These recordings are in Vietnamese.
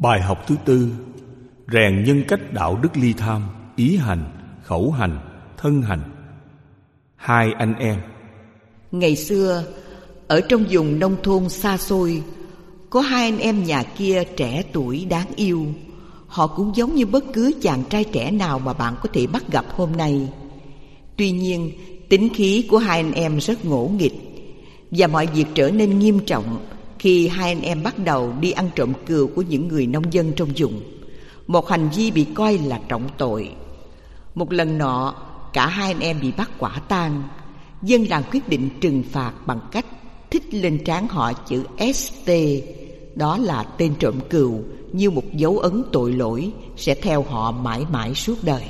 Bài học thứ tư: rèn nhân cách đạo đức ly tham, ý hành, khẩu hành, thân hành. Hai anh em. Ngày xưa, ở trong vùng nông thôn xa xôi, có hai anh em nhà kia trẻ tuổi đáng yêu. Họ cũng giống như bất cứ chàng trai trẻ nào mà bạn có thể bắt gặp hôm nay. Tuy nhiên, tính khí của hai anh em rất ngỗ nghịch, và mọi việc trở nên nghiêm trọng khi hai anh em bắt đầu đi ăn trộm cừu của những người nông dân trong vùng, một hành vi bị coi là trọng tội. Một lần nọ, cả hai anh em bị bắt quả tang. Dân làng quyết định trừng phạt bằng cách thích lên trán họ chữ ST, đó là tên trộm cừu, như một dấu ấn tội lỗi sẽ theo họ mãi mãi suốt đời.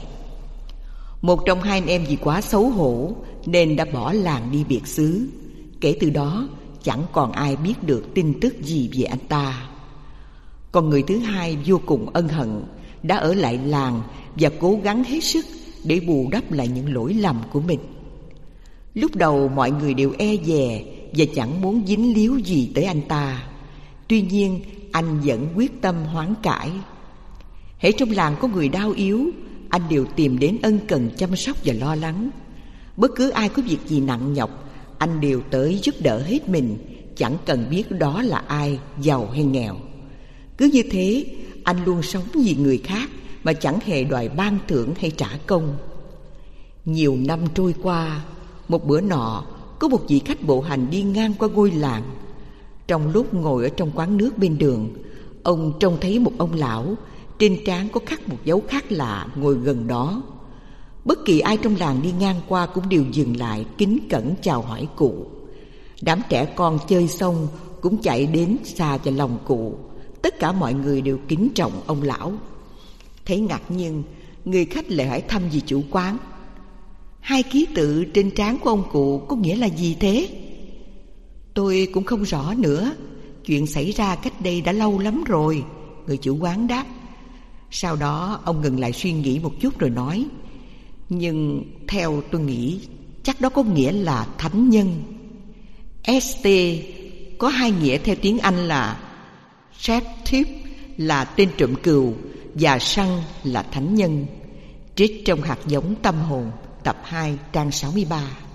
Một trong hai anh em vì quá xấu hổ nên đã bỏ làng đi biệt xứ. Kể từ đó chẳng còn ai biết được tin tức gì về anh ta. Còn người thứ hai vô cùng ân hận, đã ở lại làng và cố gắng hết sức để bù đắp lại những lỗi lầm của mình. Lúc đầu mọi người đều e dè và chẳng muốn dính líu gì tới anh ta. Tuy nhiên anh vẫn quyết tâm hoán cải. Hễ trong làng có người đau yếu, anh đều tìm đến ân cần chăm sóc và lo lắng. Bất cứ ai có việc gì nặng nhọc, anh đều tới giúp đỡ hết mình, chẳng cần biết đó là ai, giàu hay nghèo. Cứ như thế, anh luôn sống vì người khác mà chẳng hề đòi ban thưởng hay trả công. Nhiều năm trôi qua, một bữa nọ, có một vị khách bộ hành đi ngang qua ngôi làng. Trong lúc ngồi ở trong quán nước bên đường, ông trông thấy một ông lão, trên trán có khắc một dấu khác lạ, ngồi gần đó. Bất kỳ ai trong làng đi ngang qua cũng đều dừng lại kính cẩn chào hỏi cụ. Đám trẻ con chơi xong cũng chạy đến xà vào lòng cụ. Tất cả mọi người đều kính trọng ông lão. Thấy ngạc nhiên, người khách lại hỏi thăm vị chủ quán: hai ký tự trên trán của ông cụ có nghĩa là gì thế? Tôi cũng không rõ nữa, chuyện xảy ra cách đây đã lâu lắm rồi, người chủ quán đáp. Sau đó ông ngừng lại suy nghĩ một chút rồi nói: nhưng theo tôi nghĩ chắc đó có nghĩa là thánh nhân. ST có hai nghĩa theo tiếng Anh là Chef Thief là tên trộm cừu và Săn là thánh nhân. Trích trong Hạt giống tâm hồn, tập 2, trang 63.